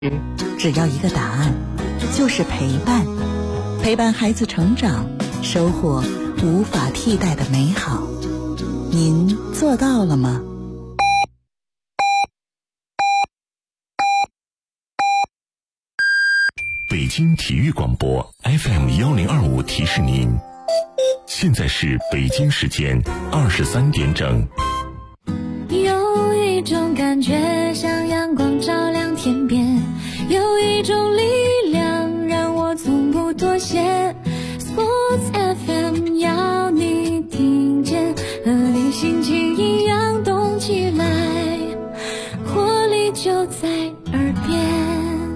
只要一个答案，就是陪伴。陪伴孩子成长，收获无法替代的美好。您做到了吗？ 北京体育广播 FM1025提示您，现在是北京时间23点整。 有一种感觉像阳光照亮天边，有一种力量让我从不妥协。 Sports FM 要你听见，和你心情一样动起来，活力就在耳边。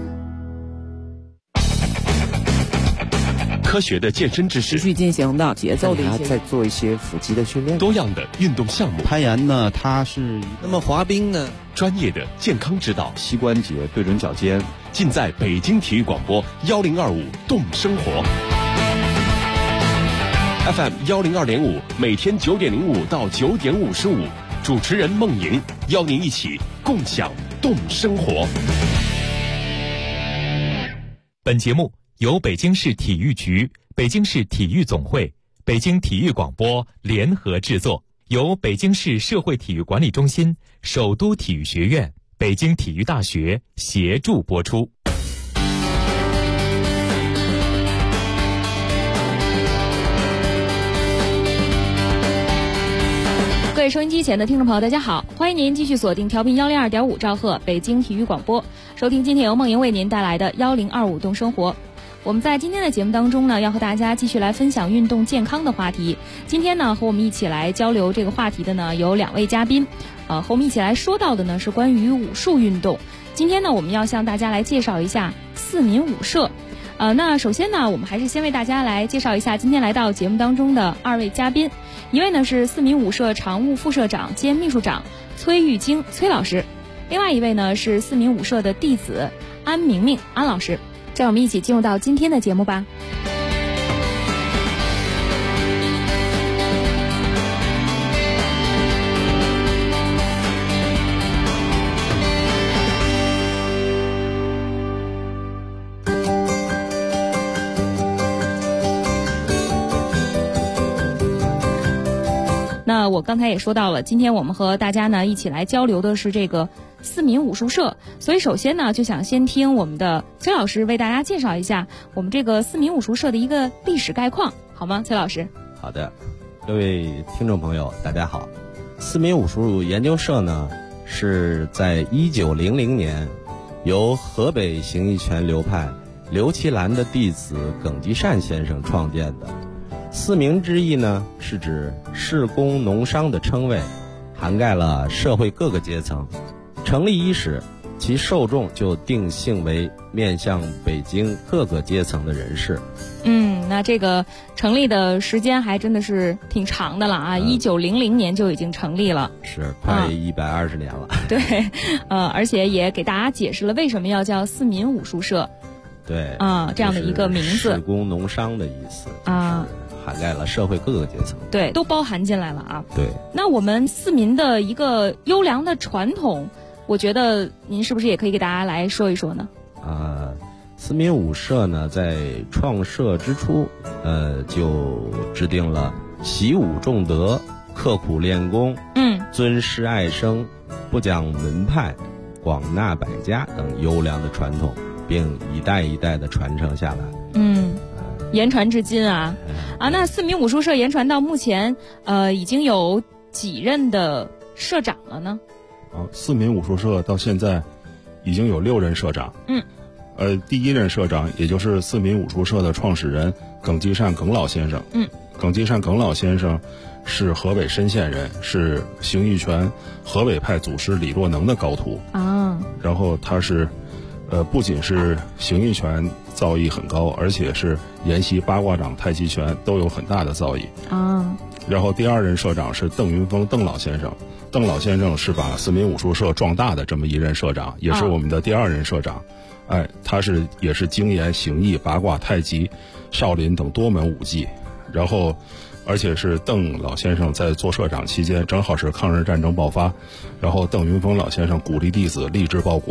科学的健身知识， 持续进行的节奏的一些， 再做一些腹肌的训练， 多样的运动项目， 攀岩呢，它是那么滑冰呢， 专业的健康指导， 膝关节对准脚尖， 尽在北京体育广播1025动生活 FM 102.5，每天9点05到9点55，主持人孟莹邀您一起共享动生活。 本节目由北京市体育局、北京市体育总会、北京体育广播联合制作，由北京市社会体育管理中心、首都体育学院、北京体育大学协助播出。 各位收音机前的听众朋友，大家好，欢迎您继续锁定调频102.5兆赫北京体育广播，收听今天由孟莹为您带来的1025动生活。我们在今天的节目当中呢，要和大家继续来分享运动健康的话题。今天呢，和我们一起来交流这个话题的呢有2位嘉宾，和我们一起来说到的呢是关于武术运动。今天呢，我们要向大家来介绍一下4民武社。那首先呢，我们还是先为大家来介绍一下今天来到节目当中的2位嘉宾。一位呢是4民武社常务副社长兼秘书长崔玉京崔老师，另外一位呢是4民武社的弟子安明明安老师。让我们一起进入到今天的节目吧。那我刚才也说到了，今天我们和大家呢一起来交流的是这个4民武术社，所以首先呢就想先听我们的崔老师为大家介绍一下我们这个4民武术社的一个历史概况，好吗？崔老师。 好的，各位听众朋友大家好。4民武术研究社呢是在1900年由河北形意拳流派刘其兰的弟子耿继善先生创建的。4民之意呢是指士工农商的称谓，涵盖了社会各个阶层。成立伊始，其受众就定性为面向北京各个阶层的人士。 那这个成立的时间还真的是挺长的了啊！1900年就已经成立了， 是快120年了。 对，而且也给大家解释了为什么要叫4民武术社。 对这样的一个名字， 士工农商的意思涵盖了社会各个阶层， 对，都包含进来了啊。 对， 那我们4民的一个优良的传统，我觉得您是不是也可以给大家来说一说呢 ？4民武社呢，在创社之初，就制定了习武重德、刻苦练功、尊师爱生、不讲门派、广纳百家等优良的传统，并一代一代的传承下来。 言传至今啊。那4民武术社言传到目前，已经有几任的社长了呢 ？4民武术社到现在已经有6任社长。第1任社长也就是4民武术社的创始人耿继善耿老先生。耿继善耿老先生是河北深县人，是形意拳河北派祖师李若能的高徒然后他是不仅是形意拳造诣很高，而且是研习八卦掌、太极拳都有很大的造诣然后第2任社长是邓云峰邓老先生，邓老先生是把4民武术社壮大的这么一任社长，也是我们的第2任社长。他也是精研形意、八卦、太极、少林等多门武技，然后而且是邓老先生在做社长期间，正好是抗日战争爆发，然后邓云峰老先生鼓励弟子立志报国，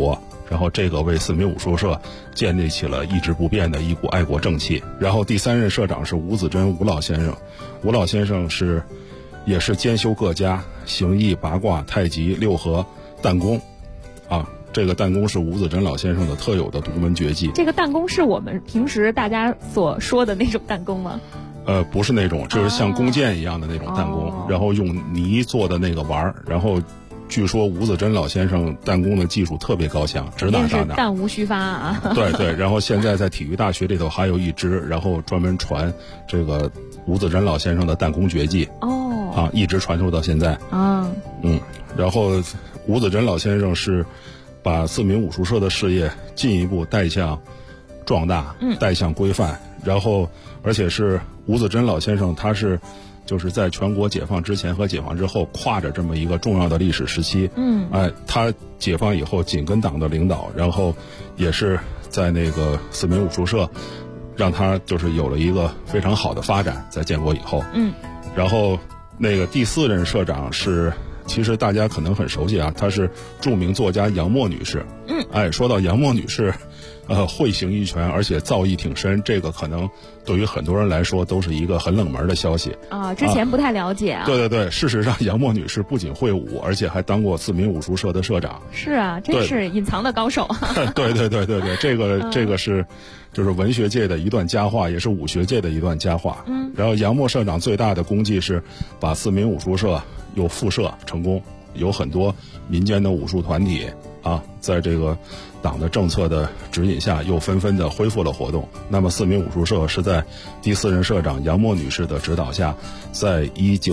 然后这个为四民武术社建立起了一直不变的一股爱国正气。然后第3任社长是吴子珍吴老先生，吴老先生也是兼修各家，形意、八卦、太极、六合、弹功，啊，这个弹功是吴子珍老先生的特有的独门绝技。 这个弹功是我们平时大家所说的那种弹功吗？ 不是那种，就是像弓箭一样的那种弹弓，然后用泥做的那个丸儿，然后据说吴子珍老先生弹弓的技术特别高强，指哪打哪， 弹无虚发啊。 对对，然后现在在体育大学里头还有一支，然后专门传这个吴子珍老先生的弹弓绝技。一直传授到现在。然后吴子珍老先生是把四民武术社的事业进一步带向壮大，带向规范，然后而且是吴子珍老先生，他是就是在全国解放之前和解放之后跨着这么一个重要的历史时期。他解放以后紧跟党的领导，然后也是在那个四民武术社让他就是有了一个非常好的发展，在建国以后。然后那个第4任社长是，其实大家可能很熟悉啊，她是著名作家杨沫女士。说到杨沫女士，会形意拳，而且造诣挺深，这个可能对于很多人来说都是一个很冷门的消息啊。之前不太了解啊。 对对对，事实上杨沫女士不仅会武，而且还当过四民武术社的社长。 是啊，真是隐藏的高手。 对对对对对，这个是就是文学界的一段佳话，也是武学界的一段佳话。然后杨沫社长最大的功绩是把四民武术社又复设成功，有很多民间的武术团体啊，在这个党的政策的指引下，又纷纷的恢复了活动。那么四民武术社是在第4任社长杨沫女士的指导下，在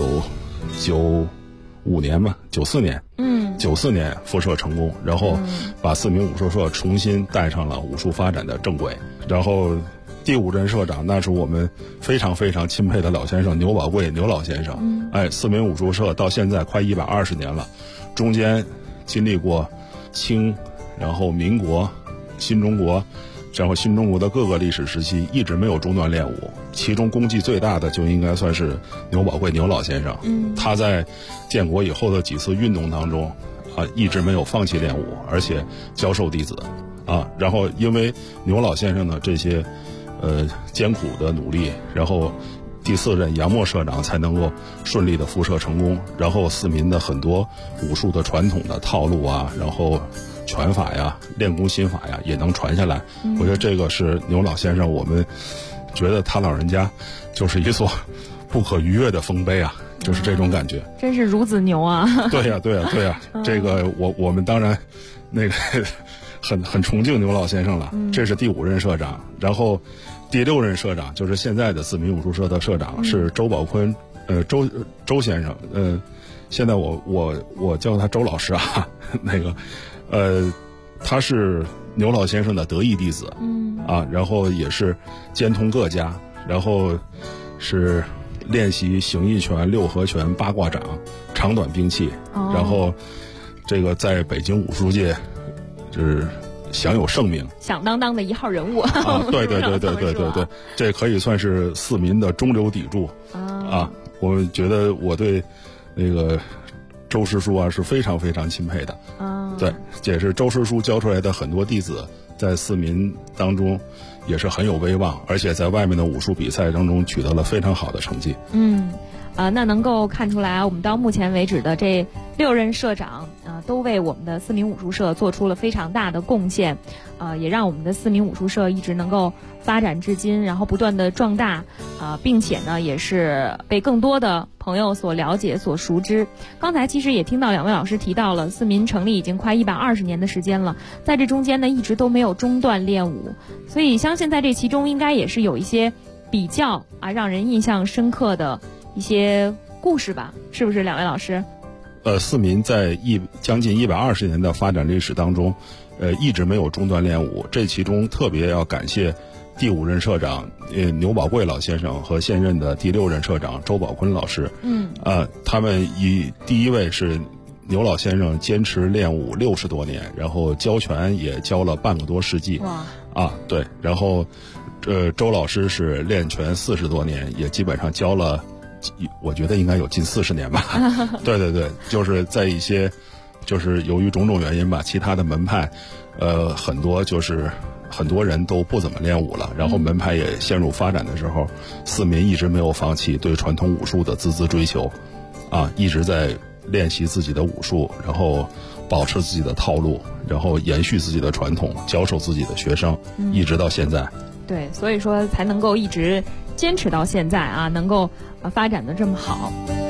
1995年吧，94年，94年复设成功，然后把四民武术社重新带上了武术发展的正轨。然后第5任社长那是我们非常非常钦佩的老先生牛宝贵牛老先生。四民武术社到现在快120年了，中间经历过清，然后民国、新中国，然后新中国的各个历史时期一直没有中断练武。其中功绩最大的就应该算是牛宝贵牛老先生。他在建国以后的几次运动当中一直没有放弃练武，而且教授弟子然后因为牛老先生的这些艰苦的努力，然后第4任杨沫社长才能够顺利的复设成功，然后四民的很多武术的传统的套路啊，然后拳法呀、练功心法呀也能传下来。我觉得这个是牛老先生，我们觉得他老人家就是一座不可逾越的丰碑啊，就是这种感觉。 真是孺子牛啊！ 对呀对呀对呀，这个我们当然那个很崇敬牛老先生了。这是第5任社长，然后第6任社长就是现在的四民武术社的社长是周宝坤，周先生。现在我叫他周老师啊。那个他是牛老先生的得意弟子。然后也是兼通各家，然后是练习形意拳、六合拳、八卦掌、长短兵器。然后这个在北京武术界就是享有盛名， 响当当的一号人物。 对对对对对对对，这可以算是四民的中流砥柱。我觉得我对那个周师叔是非常非常钦佩的。对，也是周师叔教出来的很多弟子，在四民当中也是很有威望，而且在外面的武术比赛当中取得了非常好的成绩。 那能够看出来，我们到目前为止的这6任社长都为我们的四民武术社做出了非常大的贡献，也让我们的四民武术社一直能够发展至今，然后不断的壮大，并且呢也是被更多的朋友所了解、所熟知。刚才其实也听到2位老师提到了，四民成立已经快120年的时间了，在这中间呢一直都没有中断练武，所以相信在这其中应该也是有一些比较让人印象深刻的一些故事吧，是不是2位老师？ 四民在将近120年的发展历史当中，一直没有中断练武。这其中特别要感谢第5任社长牛宝贵老先生和现任的第6任社长周宝坤老师。他们第一位是牛老先生坚持练武60多年，然后教拳也教了半个多世纪。对，然后周老师是练拳40多年，也基本上教了，我觉得应该有近40年吧。对对对，就是在一些就是由于种种原因吧，其他的门派，很多人都不怎么练武了，然后门派也陷入发展的时候，四民一直没有放弃对传统武术的孜孜追求，一直在练习自己的武术，然后保持自己的套路，然后延续自己的传统，教授自己的学生，一直到现在。 对，所以说才能够一直坚持到现在啊，能够发展的这么好。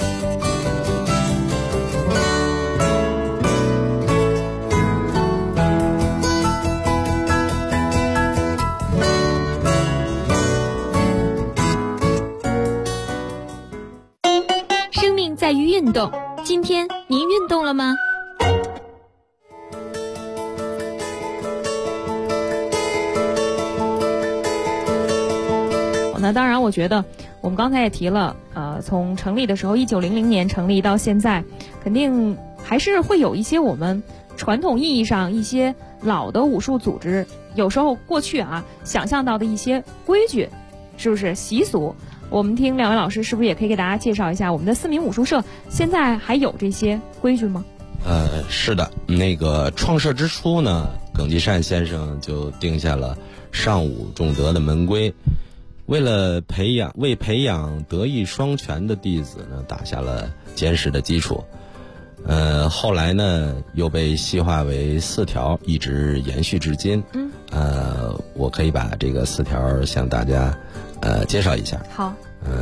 生命在于运动，今天您运动了吗？ 那当然，我觉得我们刚才也提了，从成立的时候1900年成立到现在，肯定还是会有一些我们传统意义上一些老的武术组织，有时候过去想象到的一些规矩，是不是习俗？我们听两位老师是不是也可以给大家介绍一下我们的四民武术社现在还有这些规矩吗？ 是的，那个创设之初呢，耿继善先生就定下了尚武重德的门规。为培养德艺双全的弟子呢，打下了坚实的基础。后来呢，又被细化为4条，一直延续至今。我可以把这个4条向大家介绍一下。 好。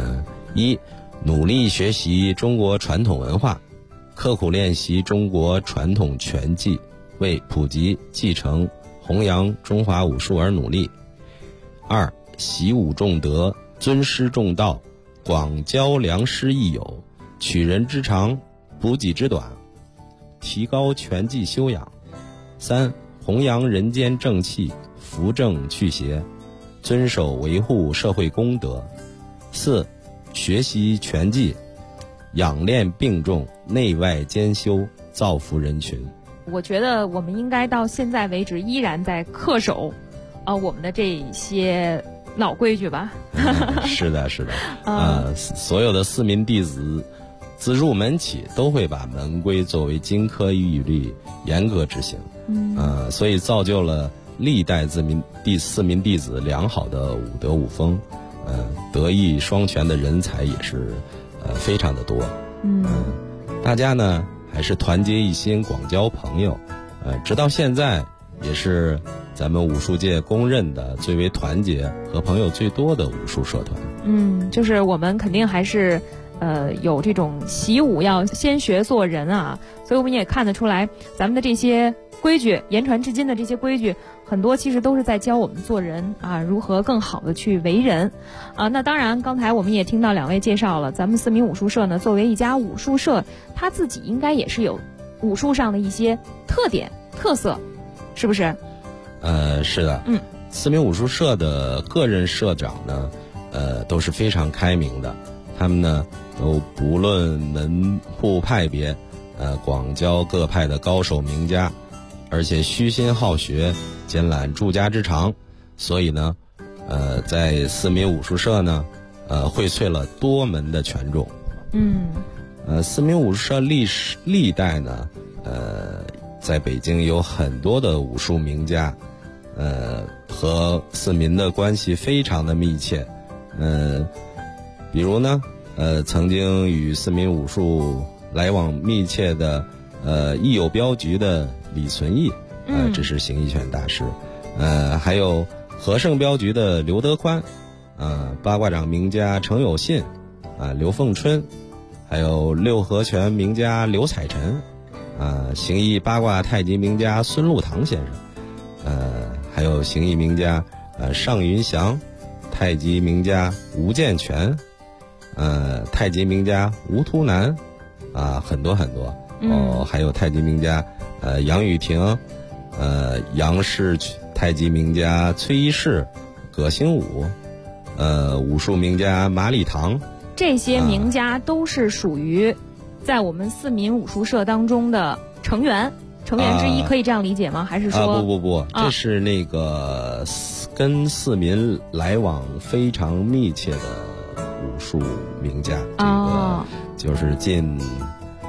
1，努力学习中国传统文化，刻苦练习中国传统拳技，为普及、继承、弘扬中华武术而努力。2，习武重德，尊师重道，广交良师益友，取人之长，补己之短，提高拳技修养。3，弘扬人间正气，扶正祛邪，遵守维护社会公德。4，学习拳技，养练并重，内外兼修，造福人群。 我觉得我们应该到现在为止依然在恪守我们的这些老规矩吧。 是的，是的。所有的四民弟子自入门起都会把门规作为金科玉律，严格执行。所以造就了历代四民弟子良好的武德武风。德艺双全的人才也是非常的多。大家呢还是团结一心，广交朋友。直到现在也是咱们武术界公认的最为团结和朋友最多的武术社团。 就是我们肯定还是有这种习武要先学做人啊，所以我们也看得出来，咱们的这些规矩言传至今的这些规矩，很多其实都是在教我们做人如何更好的去为人那当然刚才我们也听到两位介绍了，咱们四民武术社呢作为一家武术社，它自己应该也是有武术上的一些特点特色，是不是？ 是的。四民武术社的个人社长呢都是非常开明的，他们呢都不论门户派别广交各派的高手名家，而且虚心好学，兼揽诸家之长，所以呢在四民武术社呢荟萃了多门的拳种。四民武术社历代呢在北京有很多的武术名家，和四民的关系非常的密切。比如呢曾经与四民武术来往密切的义友镖局的李存义，这是形意拳大师。还有和盛镖局的刘德宽，八卦掌名家程有信，刘凤春，还有六合拳名家刘彩臣，形意八卦太极名家孙禄堂先生，还有形意名家尚云祥，太极名家吴建全，太极名家吴图南，很多很多。还有太极名家杨雨婷，杨氏太极名家崔一世，葛兴武，武术名家马礼堂。 这些名家都是属于在我们四民武术社当中的成员之一，可以这样理解吗？还是说不，这是那个跟四民来往非常密切的武术名家。这个就是近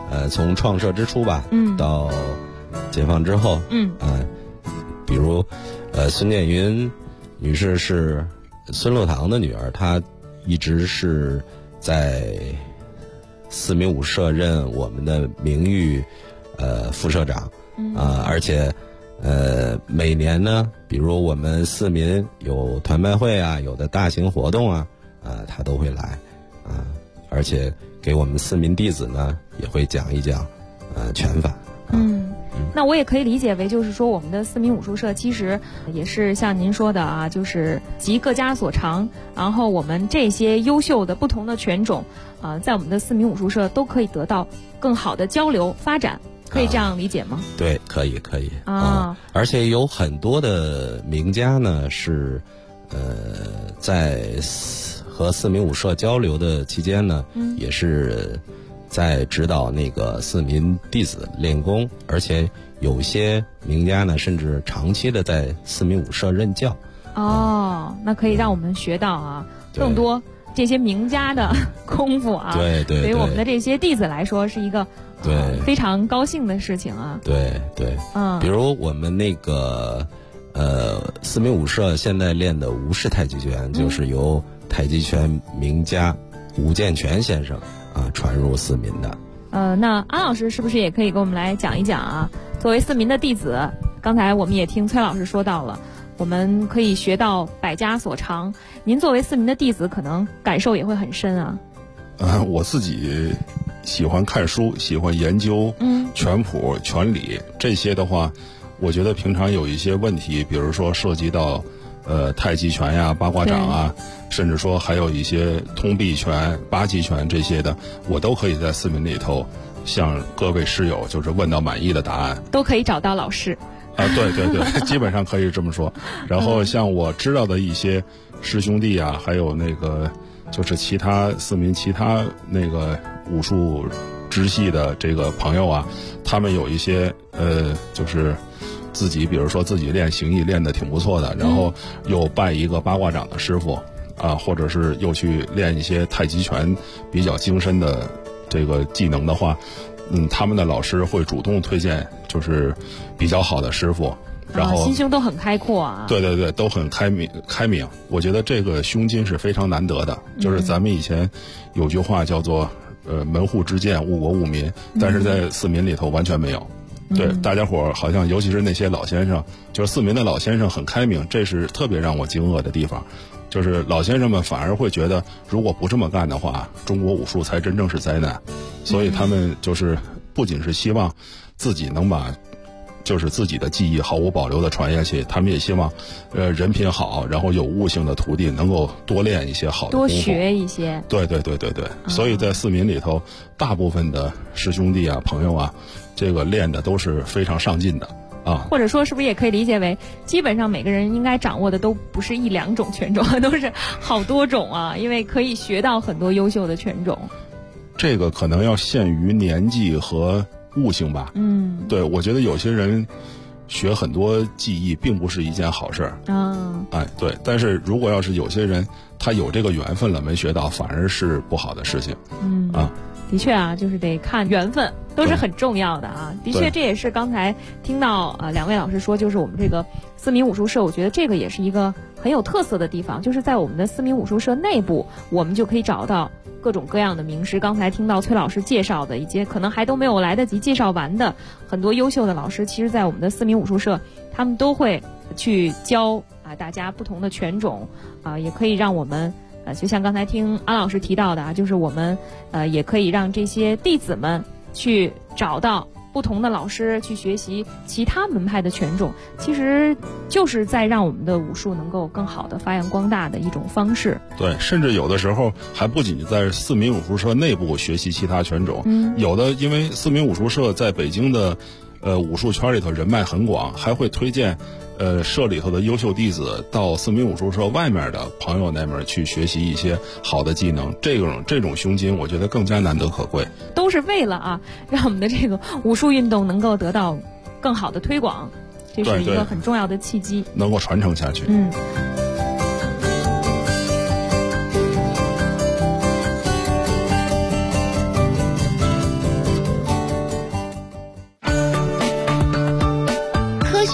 从创设之初吧，到解放之后，比如孙建云女士是孙禄堂的女儿，她一直是在四民五社任我们的名誉副社长，而且每年呢，比如我们四民有团拜会啊，有的大型活动啊，她都会来而且给我们四民弟子呢也会讲一讲拳法。 那我也可以理解为，就是说我们的四民武术社其实也是像您说的啊，就是集各家所长，然后我们这些优秀的不同的拳种在我们的四民武术社都可以得到更好的交流发展，可以这样理解吗？ 对，可以而且有很多的名家呢是在和四民武社交流的期间呢，也是在指导那个四民弟子练功，而且有些名家呢甚至长期的在四民武社任教。 那可以让我们学到更多这些名家的功夫啊。 对， 对于我们的这些弟子来说是一个非常高兴的事情啊。 对，比如我们那个四民武社现在练的吴氏太极拳，就是由太极拳名家吴建全先生传入四民的。 那安老师是不是也可以给我们来讲一讲啊？作为四民的弟子，刚才我们也听崔老师说到了，我们可以学到百家所长。您作为四民的弟子，可能感受也会很深啊。 我自己喜欢看书，喜欢研究拳谱、拳理这些的话，我觉得平常有一些问题，比如说涉及到太极拳呀、八卦掌啊，甚至说还有一些通臂拳、八极拳这些的，我都可以在四民里头向各位师友就是问到满意的答案， 都可以找到老师。 对，基本上可以这么说。然后像我知道的一些师兄弟啊，还有那个就是其他四民其他那个武术支系的这个朋友啊，他们有一些就是自己比如说自己练形意练得挺不错的，然后又拜一个八卦掌的师傅或者是又去练一些太极拳比较精深的这个技能的话，他们的老师会主动推荐就是比较好的师傅，然后心胸都很开阔啊。 对，都很开明。我觉得这个胸襟是非常难得的，就是咱们以前有句话叫做门户之见误国误民，但是在四民里头完全没有。对，大家伙好像尤其是那些老先生，就是四民的老先生很开明，这是特别让我惊愕的地方。就是老先生们反而会觉得，如果不这么干的话，中国武术才真正是灾难。所以他们就是不仅是希望自己能把就是自己的技艺毫无保留的传下去，他们也希望人品好，然后有悟性的徒弟能够多练一些好的功夫， 多学一些。 对，所以在四民里头，大部分的师兄弟啊朋友啊，这个练的都是非常上进的或者说是不是也可以理解为，基本上每个人应该掌握的都不是一两种拳种，都是好多种啊，因为可以学到很多优秀的拳种。 这个可能要限于年纪和悟性吧。对，我觉得有些人学很多技艺并不是一件好事对，但是如果要是有些人他有这个缘分了没学到，反而是不好的事情。 的确就是得看缘分，都是很重要的啊。的确，这也是刚才听到两位老师说，就是我们这个四民武术社，我觉得这个也是一个很有特色的地方，就是在我们的四民武术社内部，我们就可以找到各种各样的名师。刚才听到崔老师介绍的，以及可能还都没有来得及介绍完的很多优秀的老师，其实在我们的四民武术社，他们都会去教大家不同的拳种也可以让我们就像刚才听安老师提到的就是我们也可以让这些弟子们去找到不同的老师去学习其他门派的拳种，其实就是在让我们的武术能够更好的发扬光大的一种方式。 对，甚至有的时候还不仅在四民武术社内部学习其他拳种，有的因为四民武术社在北京的武术圈里头人脉很广，还会推荐社里头的优秀弟子到四民武术社外面的朋友那边去学习一些好的技能，这种胸襟我觉得更加难得可贵， 都是为了让我们的这个武术运动能够得到更好的推广，这是一个很重要的契机， 能够传承下去。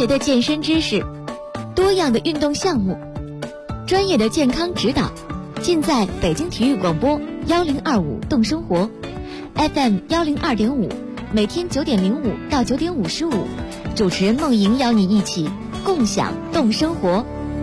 的健身知识，多样的运动项目，专业的健康指导，尽在北京体育广播1025动生活 FM 102.5，每天9点05到9点55，主持人梦莹邀你一起共享动生活。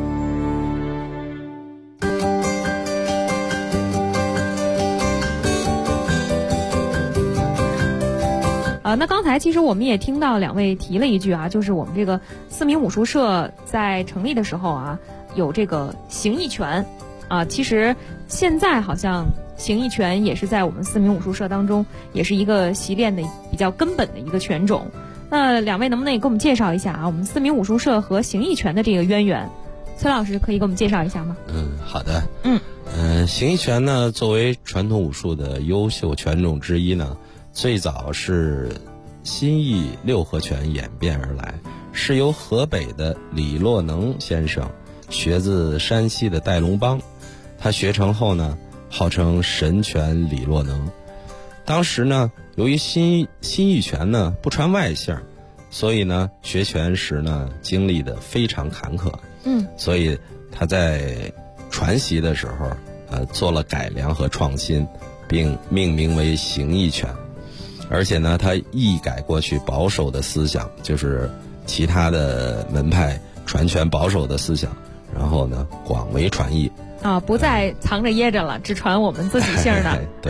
那刚才其实我们也听到两位提了一句啊，就是我们这个四民武术社在成立的时候啊，有这个形意拳啊，其实现在好像形意拳也是在我们四民武术社当中，也是一个习练的比较根本的一个拳种。那两位能不能也给我们介绍一下啊，我们四民武术社和形意拳的这个渊源？崔老师可以给我们介绍一下吗？ 好的。形意拳呢，作为传统武术的优秀拳种之一呢，最早是新意六合拳演变而来，是由河北的李洛能先生学自山西的戴龙邦，他学成后呢，号称神拳李洛能。当时呢，由于新意拳呢不传外姓，所以呢学拳时呢经历的非常坎坷。所以他在传习的时候做了改良和创新，并命名为形意拳。而且呢，他一改过去保守的思想，就是其他的门派传拳保守的思想，然后呢广为传译啊，不再藏着掖着了，只传我们自己姓的。 对，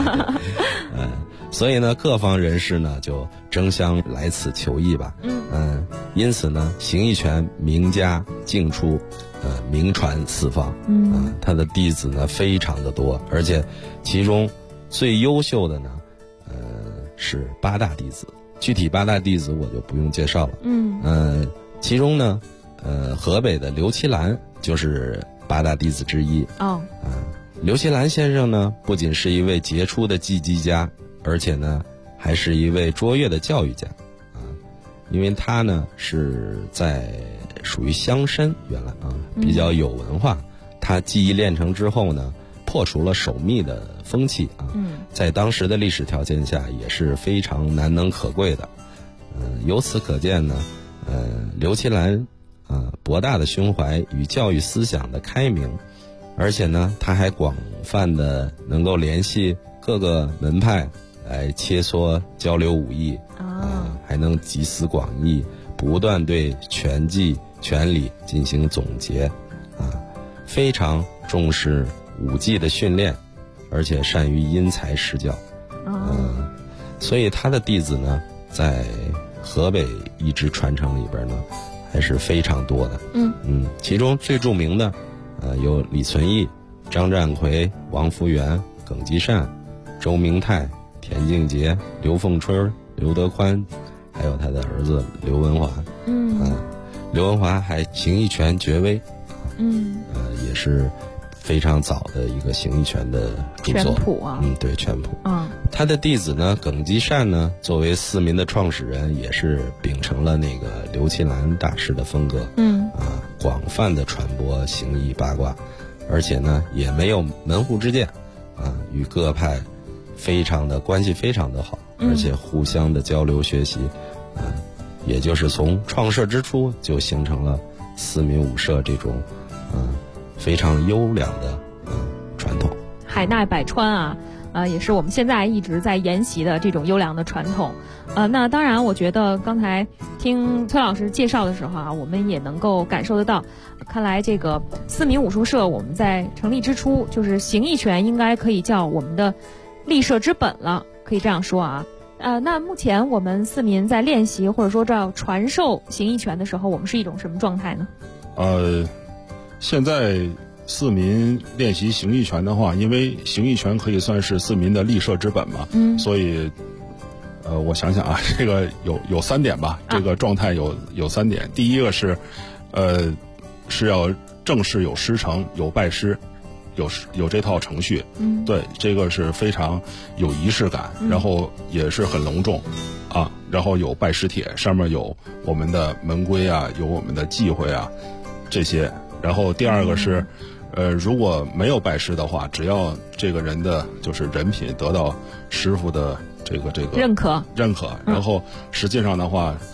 所以呢，各方人士呢就争相来此求艺吧。因此呢，形意拳名家尽出，名传四方。他的弟子呢非常的多，而且其中最优秀的呢，是8大弟子。具体8大弟子我就不用介绍了。其中呢，河北的刘其兰就是8大弟子之一。刘其兰先生呢，不仅是一位杰出的技击家，而且呢，还是一位卓越的教育家。因为他呢是属于乡绅，原来比较有文化。他技艺练成之后呢，破除了守密的风气在当时的历史条件下也是非常难能可贵的。由此可见呢，刘其兰博大的胸怀与教育思想的开明，而且呢，他还广泛的能够联系各个门派来切磋交流武艺还能集思广益，不断对拳技拳理进行总结非常重视武技的训练，而且善于因材施教。所以他的弟子呢，在河北一直传承里边呢，还是非常多的。其中最著名的有李存义、张占奎、王福元、耿继善、周明泰、田敬杰、刘凤春、刘德宽，还有他的儿子刘文华。刘文华还形意拳绝微，也是非常早的一个形意拳的著作。 拳谱啊。 对，拳谱。他的弟子呢，耿继善呢，作为四民的创始人，也是秉承了那个刘其兰大师的风格。广泛的传播形意八卦，而且呢，也没有门户之见与各派关系非常的好，而且互相的交流学习也就是从创设之初就形成了四民武社这种非常优良的传统。 海纳百川也是我们现在一直在沿袭的这种优良的传统。那当然我觉得刚才听崔老师介绍的时候我们也能够感受得到，看来这个四民武术社我们在成立之初，就是形意拳应该可以叫我们的立社之本了，可以这样说那目前我们四民在练习或者说叫传授形意拳的时候，我们是一种什么状态呢？ 现在四民练习形意拳的话，因为形意拳可以算是四民的立社之本嘛，所以我想想这个有3点吧，这个状态有3点。第一个是是要正式有师承，有拜师，有这套程序。对，这个是非常有仪式感，然后也是很隆重然后有拜师帖，上面有我们的门规有我们的忌讳这些。然后第二个是如果没有拜师的话，只要这个人的就是人品得到师傅的这个认可， 然后实际上的话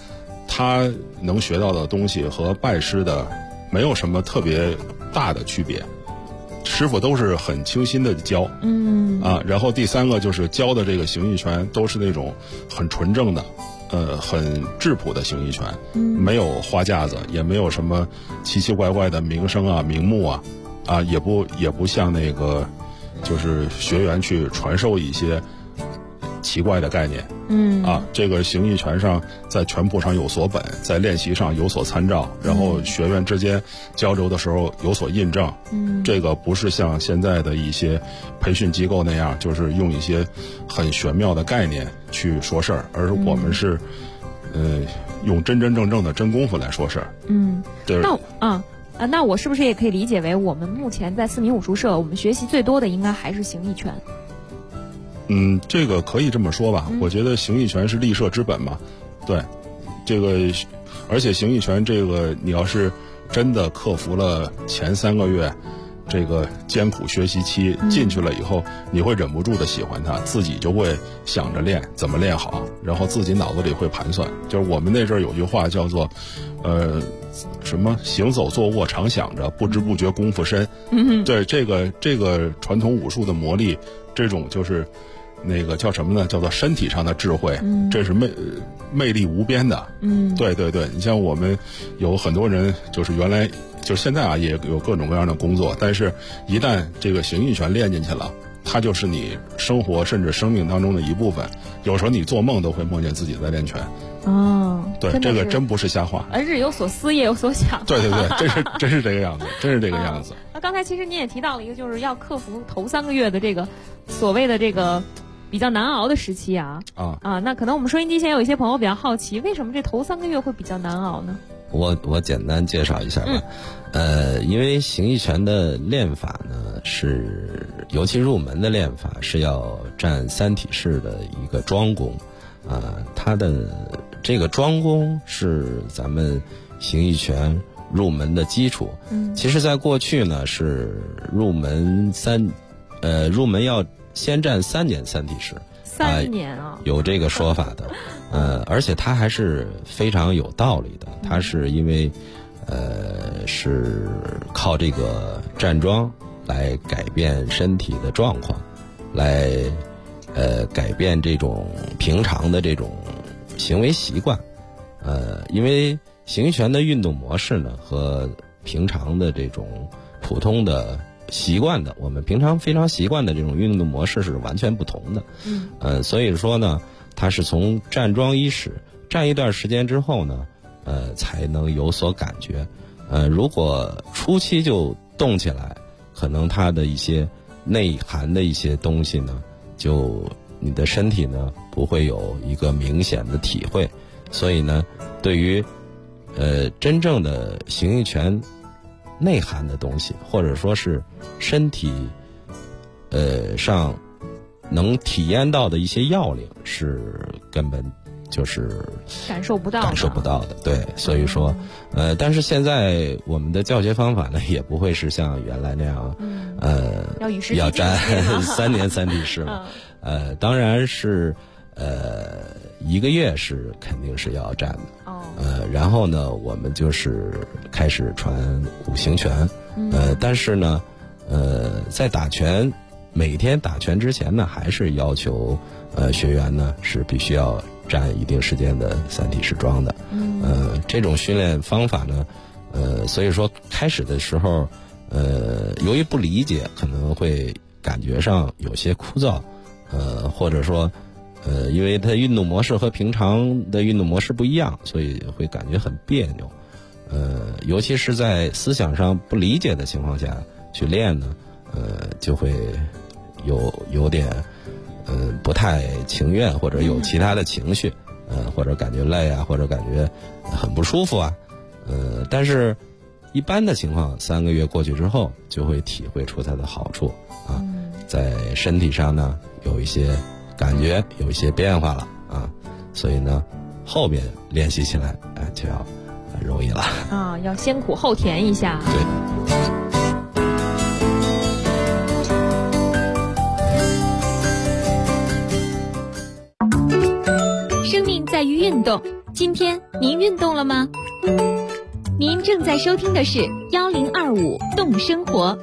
他能学到的东西和拜师的没有什么特别大的区别，师傅都是很清新的教，然后第三个就是教的这个形意拳都是那种很纯正的，很质朴的形意拳，没有花架子，也没有什么奇奇怪怪的名声啊、名目啊，也不像那个就是学员去传授一些奇怪的概念，这个形意拳上在拳谱上有所本，在练习上有所参照，然后学员之间交流的时候有所印证，这个不是像现在的一些培训机构那样，就是用一些很玄妙的概念去说事儿，而我们是，用真真正正的真功夫来说事儿。对。 那我是不是也可以理解为，我们目前在4民武术社，我们学习最多的应该还是形意拳？ 这个可以这么说吧。我觉得形意拳是立社之本嘛，对，这个，而且形意拳这个，你要是真的克服了前3个月这个艰苦学习期，进去了以后，你会忍不住的喜欢它，自己就会想着练，怎么练好，然后自己脑子里会盘算。就是我们那阵儿有句话叫做，什么行走坐卧常想着，不知不觉功夫深。对，这个传统武术的魔力，这种就是那个叫什么呢？叫做身体上的智慧，这是魅力无边的。对对对，你像我们有很多人，就是原来就是现在也有各种各样的工作，但是一旦这个形意拳练进去了，它就是你生活甚至生命当中的一部分。有时候你做梦都会梦见自己在练拳。对，这个真不是瞎话。 日有所思，夜有所想。 对对对，真是这个样子，真是这个样子。 那刚才其实你也提到了一个，就是要克服头3个月的这个所谓的这个比较难熬的时期啊。那可能我们收音机前有一些朋友比较好奇，为什么这头3个月会比较难熬呢？ 我简单介绍一下吧。因为形意拳的练法呢，是尤其入门的练法是要占3体式的一个桩功。它的这个桩功是咱们形意拳入门的基础。其实在过去呢，是入门要先占3年3体式。 3年啊， 有这个说法的。而且它还是非常有道理的。它是因为是靠这个站桩来改变身体的状况，来改变这种平常的这种行为习惯。因为形意拳的运动模式呢，和平常的这种普通的习惯的，我们平常非常习惯的这种运动模式是完全不同的。所以说呢，它是从站桩伊始，站一段时间之后呢，才能有所感觉。如果初期就动起来，可能它的一些内涵的一些东西呢，就你的身体呢不会有一个明显的体会。所以呢，对于真正的形意拳内涵的东西，或者说是身体上能体验到的一些要领，是根本就是感受不到的。 对，所以说但是现在我们的教学方法呢，也不会是像原来那样要占3年3体式嘛。当然是1个月是肯定是要站的。然后呢，我们就是开始传五行拳。但是呢，在每天打拳之前呢，还是要求学员呢是必须要站一定时间的3体式桩的。这种训练方法呢，所以说开始的时候，由于不理解，可能会感觉上有些枯燥，或者说因为它运动模式和平常的运动模式不一样，所以会感觉很别扭。尤其是在思想上不理解的情况下去练呢，就会有点不太情愿，或者有其他的情绪，或者感觉累啊，或者感觉很不舒服啊。但是一般的情况，3个月过去之后，就会体会出它的好处啊，在身体上呢有一些感觉，有一些变化了啊，所以呢，后面练习起来就要容易了啊，要先苦后甜一下。 对。 生命在于运动， 今天您运动了吗？您正在收听的是1025动生活。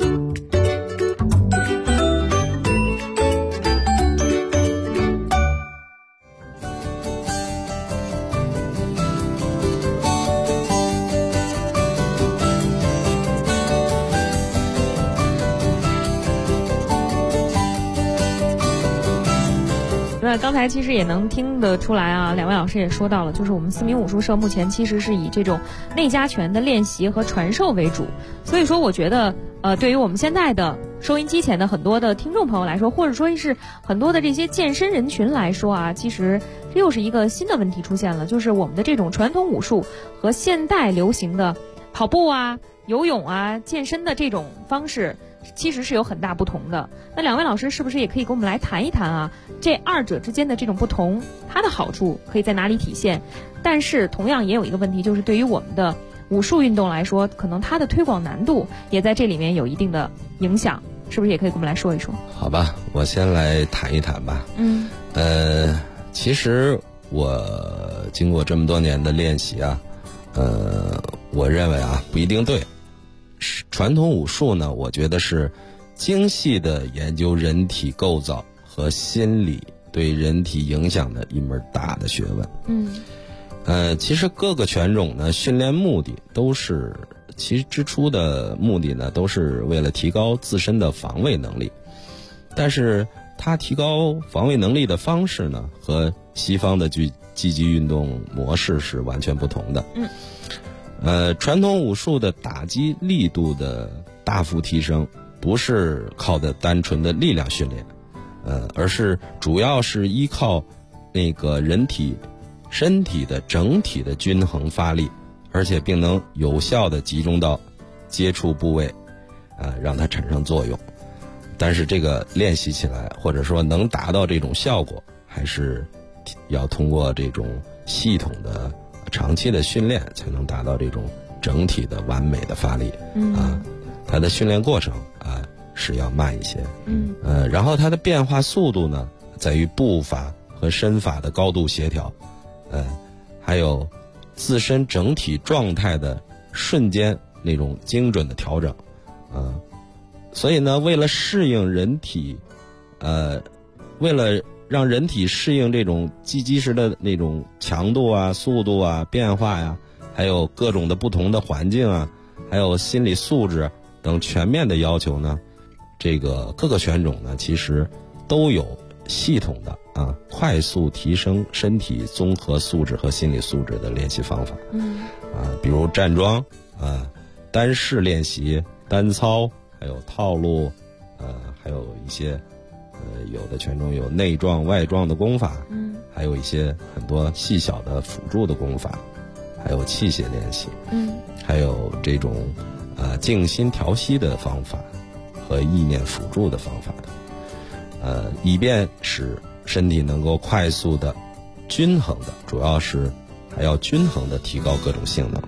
那刚才其实也能听得出来啊，两位老师也说到了，就是我们四民武术社目前其实是以这种内家拳的练习和传授为主，所以说我觉得对于我们现在的收音机前的很多的听众朋友来说，或者说是很多的这些健身人群来说啊，其实这又是一个新的问题出现了，就是我们的这种传统武术和现代流行的跑步啊、游泳啊、健身的这种方式其实是有很大不同的。那两位老师是不是也可以跟我们来谈一谈啊，这二者之间的这种不同，它的好处可以在哪里体现？但是同样也有一个问题，就是对于我们的武术运动来说，可能它的推广难度也在这里面有一定的影响，是不是也可以跟我们来说一说？ 好吧，我先来谈一谈吧。其实我经过这么多年的练习啊，我认为啊不一定对。传统武术呢，我觉得是精细的研究人体构造和心理对人体影响的一门大的学问。其实各个拳种呢，训练目的都是，其实之初的目的呢，都是为了提高自身的防卫能力。但是它提高防卫能力的方式呢，和西方的击击运动模式是完全不同的。传统武术的打击力度的大幅提升，不是靠的单纯的力量训练，而是主要是依靠那个身体的整体的均衡发力，而且并能有效的集中到接触部位，让它产生作用。但是这个练习起来，或者说能达到这种效果，还是要通过这种系统的长期的训练才能达到这种整体的完美的发力。它的训练过程是要慢一些。然后它的变化速度呢，在于步伐和身法的高度协调，还有自身整体状态的瞬间那种精准的调整。所以呢，为了适应人体，为了让人体适应这种击击时的那种强度啊、速度啊、变化呀，还有各种的不同的环境啊，还有心理素质等全面的要求呢，这个各个拳种呢，其实都有系统的快速提升身体综合素质和心理素质的练习方法。比如站桩单式练习、单操，还有套路，还有一些有的拳种有内撞外撞的功法，还有一些很多细小的辅助的功法，还有器械练习，还有这种静心调息的方法和意念辅助的方法的，以便使身体能够快速的、均衡的，主要是还要均衡的提高各种性能。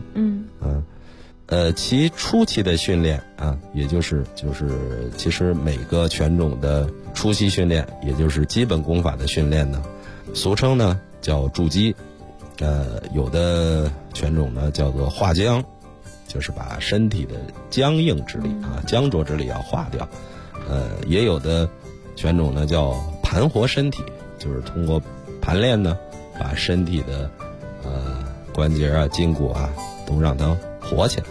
其初期的训练也就是其实每个拳种的初期训练，也就是基本功法的训练呢，俗称呢叫筑基。有的拳种呢叫做化僵，就是把身体的僵硬之力僵着之力要化掉。也有的拳种呢叫盘活身体，就是通过盘练呢，把身体的关节筋骨都让它活起来。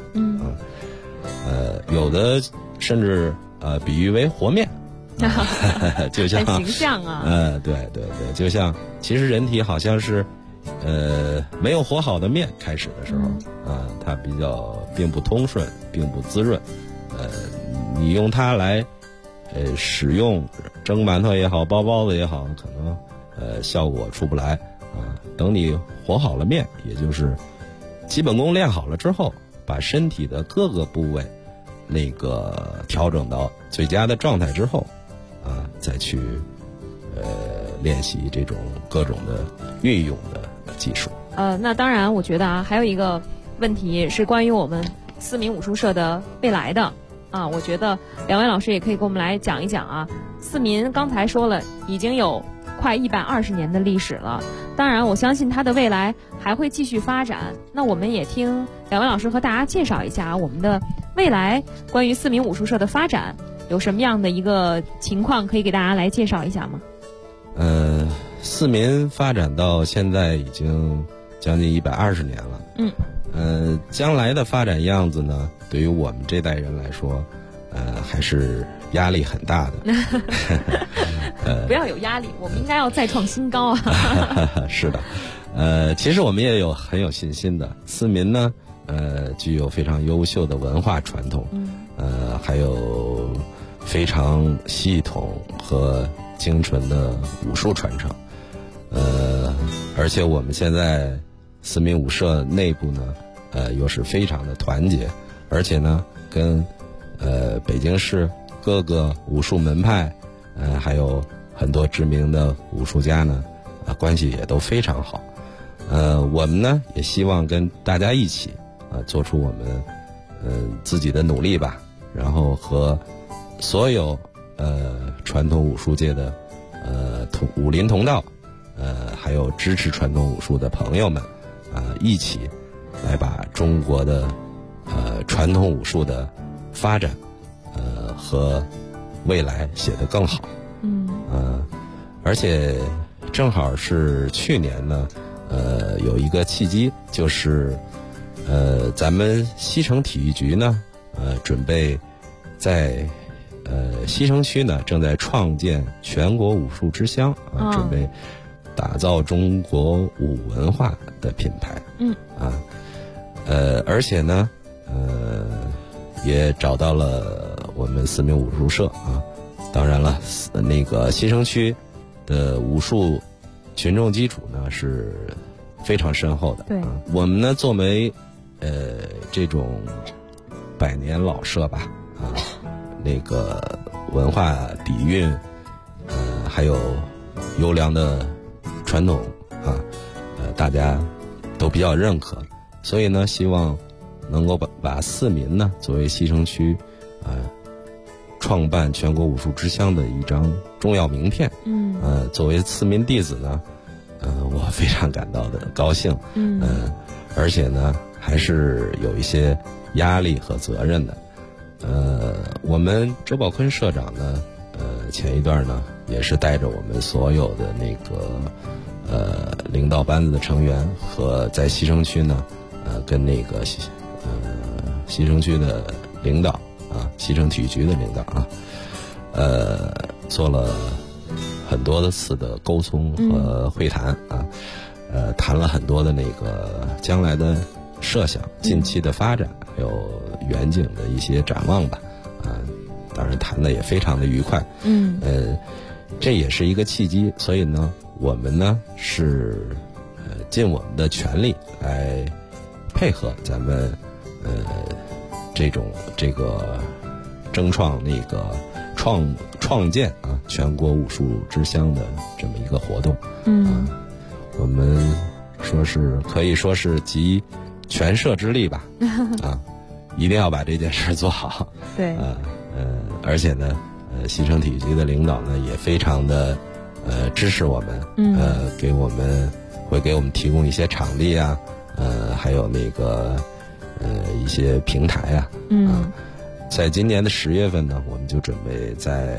有的甚至比喻为和面，就像很形象对，就像其实人体好像是没有和好的面开始的时候，它并不通顺，并不滋润。你用它来使用蒸馒头也好，包包子也好，可能效果出不来。等你和好了面，也就是基本功练好了之后，把身体的各个部位那个调整到最佳的状态之后，再去练习这种各种的运用的技术。 那当然我觉得还有一个问题是关于我们四民武术社的未来的我觉得两位老师也可以给我们来讲一讲四民刚才说了已经有快120年的历史了。当然，我相信它的未来还会继续发展。那我们也听两位老师和大家介绍一下我们的未来关于四民武术社的发展有什么样的一个情况，可以给大家来介绍一下吗？ 四民发展到现在已经将近120年了。将来的发展样子呢，对于我们这代人来说，还是压力很大的。 不要有压力，我们应该要再创新高啊！ 是的，其实我们也很有信心的。四民呢，具有非常优秀的文化传统，还有非常系统和精纯的武术传承。而且我们现在四民武社内部呢，又是非常的团结，而且呢，跟北京市各个武术门派，还有很多知名的武术家呢，关系也都非常好。我们呢也希望跟大家一起做出我们自己的努力吧，然后和所有传统武术界的武林同道，还有支持传统武术的朋友们一起来把中国的传统武术的发展和未来写得更好。而且正好是去年呢，有一个契机，就是咱们西城体育局呢，准备在西城区呢正在创建全国武术之乡准备打造中国武文化的品牌。而且呢，也找到了我们四民武术社当然了，那个西城区的武术群众基础呢是非常深厚的。 对， 我们呢作为这种百年老社吧，那个文化底蕴，还有优良的传统大家都比较认可，所以呢，希望能够把四民呢作为西城区创办全国武术之乡的一张重要名片。作为四民弟子呢，我非常感到的高兴。而且呢，还是有一些压力和责任的。我们周宝坤社长呢，前一段呢，也是带着我们所有的那个领导班子的成员和在西城区呢，跟那个西城区的领导西城体育局的领导做了很多的次的沟通和会谈谈了很多的那个将来的设想、近期的发展，还有远景的一些展望吧。当然谈的也非常的愉快。这也是一个契机，所以呢，我们呢是尽我们的全力来配合咱们这个争创那个创建全国武术之乡的这么一个活动。我们可以说是集全社之力吧。一定要把这件事做好。 对。 而且呢，西城体育局的领导呢也非常的支持我们。会给我们提供一些场地还有那个一些平台在今年的10月份呢，我们就准备在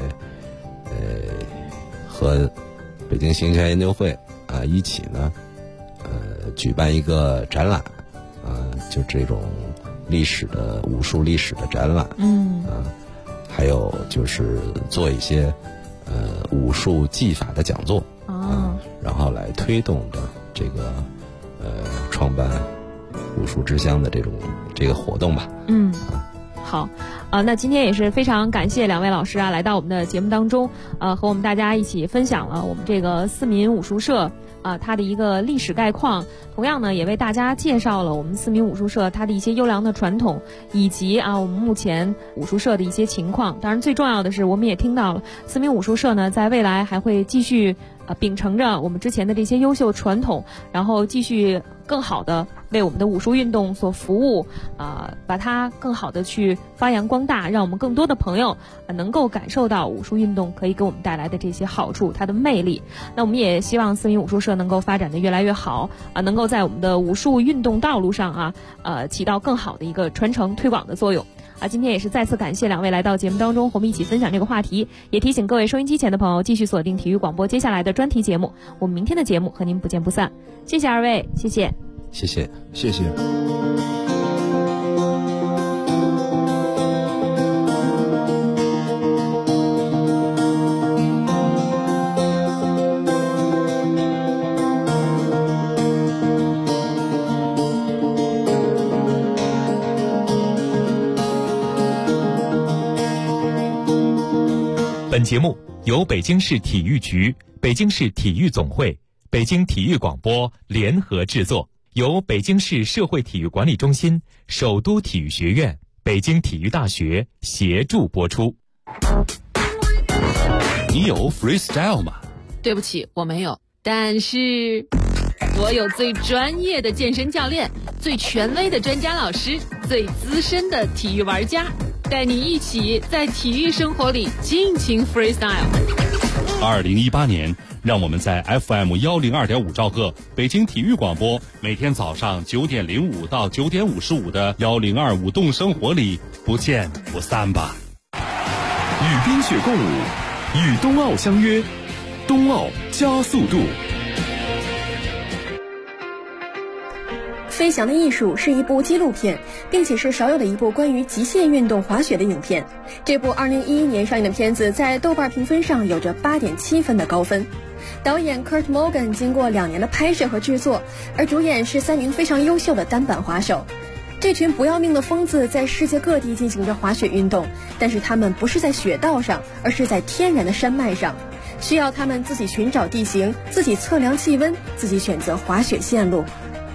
和北京行拳研究会一起呢举办一个展览就这种武术历史的展览。还有就是做一些武术技法的讲座然后来推动着这个创办武术之乡的这个活动吧。 好，那今天也是非常感谢两位老师来到我们的节目当中，和我们大家一起分享了我们这个四民武术社它的一个历史概况，同样呢也为大家介绍了我们四民武术社它的一些优良的传统，以及我们目前武术社的一些情况。当然最重要的是，我们也听到了四民武术社呢在未来还会继续秉承着我们之前的这些优秀传统，然后继续更好的为我们的武术运动所服务，把它更好的去发扬光大，让我们更多的朋友能够感受到武术运动可以给我们带来的这些好处，它的魅力。那我们也希望四民武术社能够发展的越来越好，能够在我们的武术运动道路上起到更好的一个传承推广的作用。今天也是再次感谢两位来到节目当中，和我们一起分享这个话题，也提醒各位收音机前的朋友继续锁定体育广播接下来的专题节目，我们明天的节目和您不见不散。谢谢二位，谢谢， 谢谢， 谢谢。 本节目由北京市体育局、北京市体育总会、北京体育广播联合制作，由北京市社会体育管理中心、首都体育学院、北京体育大学协助播出。 你有 freestyle 吗？ 对不起，我没有，但是我有最专业的健身教练，最权威的专家老师，最资深的体育玩家，带你一起在体育生活里尽情 freestyle。 2018年，让我们在 FM102.5兆赫北京体育广播，每天早上9点05到9点55的102舞动生活里不见不散吧。 与冰雪共舞，与冬奥相约，冬奥加速度。 飞翔的艺术是一部纪录片，并且是少有的一部关于极限运动滑雪的影片。这部2011年上映的片子在豆瓣评分上有着8.7分的高分。导演 Kurt Morgan 经过2年的拍摄和制作，而主演是3名非常优秀的单板滑手。这群不要命的疯子在世界各地进行着滑雪运动，但是他们不是在雪道上，而是在天然的山脉上，需要他们自己寻找地形，自己测量气温，自己选择滑雪线路。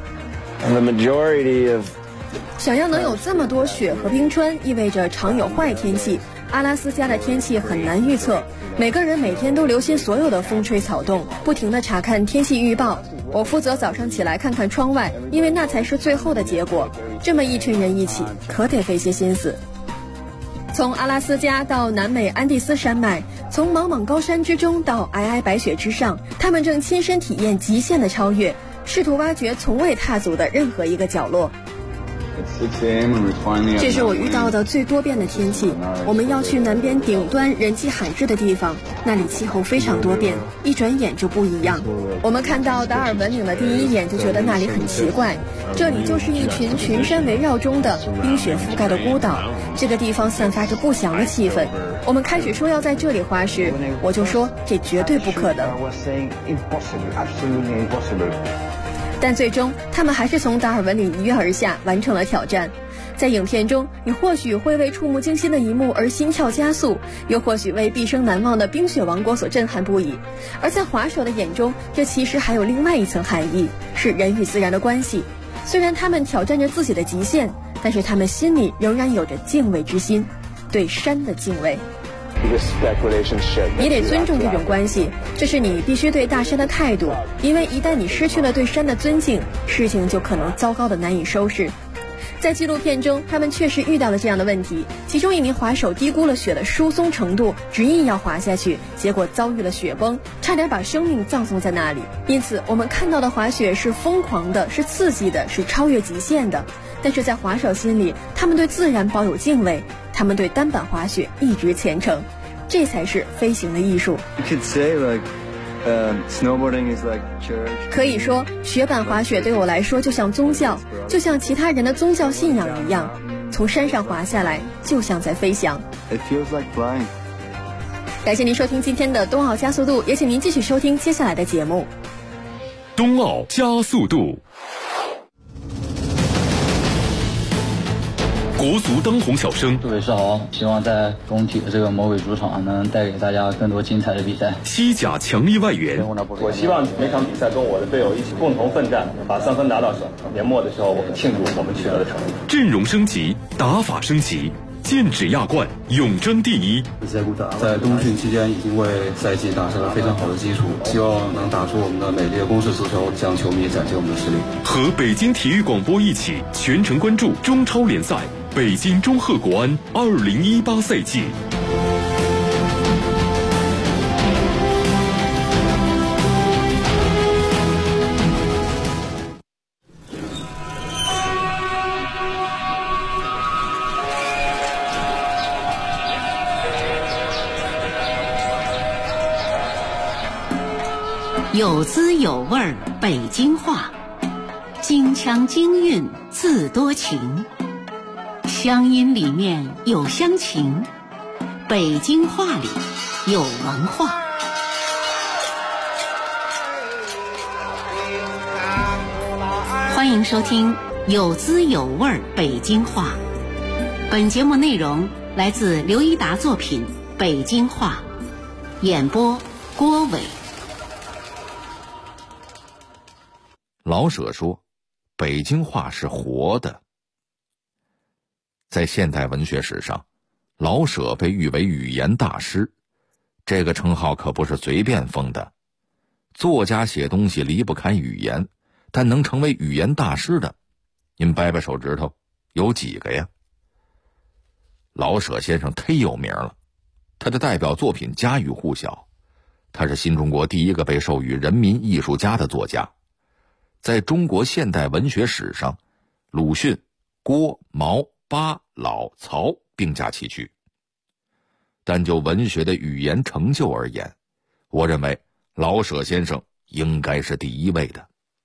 想要能有这么多雪和冰川，意味着常有坏天气。阿拉斯加的天气很难预测，每个人每天都留心所有的风吹草动，不停地查看天气预报。我负责早上起来看看窗外，因为那才是最后的结果。这么一群人一起，可得费些心思。从阿拉斯加到南美安第斯山脉，从莽莽高山之中到皑皑白雪之上，他们正亲身体验极限的超越，试图挖掘从未踏足的任何一个角落。这是我遇到的最多变的天气。我们要去南边顶端人迹罕至的地方，那里气候非常多变，一转眼就不一样。我们看到达尔文岭的第一眼就觉得那里很奇怪，这里就是一群群山围绕中的冰雪覆盖的孤岛，这个地方散发着不祥的气氛。我们开始说要在这里滑时，我就说这绝对不可能。但最终他们还是从达尔文岭一跃而下，完成了挑战。在影片中，你或许会为触目惊心的一幕而心跳加速，又或许为毕生难忘的冰雪王国所震撼不已。而在滑手的眼中，这其实还有另外一层含义，是人与自然的关系。虽然他们挑战着自己的极限，但是他们心里仍然有着敬畏之心，对山的敬畏。你得尊重这种关系，这是你必须对大山的态度，因为一旦你失去了对山的尊敬，事情就可能糟糕的难以收拾。在纪录片中，他们确实遇到了这样的问题，其中一名滑手低估了雪的疏松程度，执意要滑下去，结果遭遇了雪崩，差点把生命葬送在那里。因此我们看到的滑雪是疯狂的，是刺激的，是超越极限的，但是在滑手心里，他们对自然保有敬畏，他们对单板滑雪一直虔诚，这才是飞行的艺术。可以说，雪板滑雪对我来说就像宗教，就像其他人的宗教信仰一样，从山上滑下来就像在飞翔。感谢您收听今天的冬奥加速度，也请您继续收听接下来的节目。 冬奥加速度。国足当红小生， 各位是好，希望在工体的这个魔鬼主场能带给大家更多精彩的比赛。 西甲强力外援， 我希望每场比赛跟我的队友一起共同奋战，把3分拿到手。年末的时候，我们庆祝我们取得的成绩。 阵容升级，打法升级， 剑指亚冠，永争第一。 在冬训期间已经为赛季打下了非常好的基础，希望能打出我们的美丽的攻势足球，向球迷展现我们的实力。 和北京体育广播一起全程关注中超联赛北京中赫国安2018赛季。 有滋有味儿北京话，京腔京韵字多情，乡音里面有乡情，北京话里有文化。欢迎收听有滋有味儿北京话。本节目内容来自刘一达作品《北京话》，演播郭伟。 老舍说，北京话是活的。在现代文学史上，老舍被誉为语言大师，这个称号可不是随便封的。作家写东西离不开语言，但能成为语言大师的，您掰掰手指头，有几个呀？老舍先生忒有名了，他的代表作品家喻户晓，他是新中国第一个被授予人民艺术家的作家。在中国现代文学史上，鲁迅、郭、毛、巴、老、曹并驾齐驱。但就文学的语言成就而言，我认为老舍先生应该是第一位的。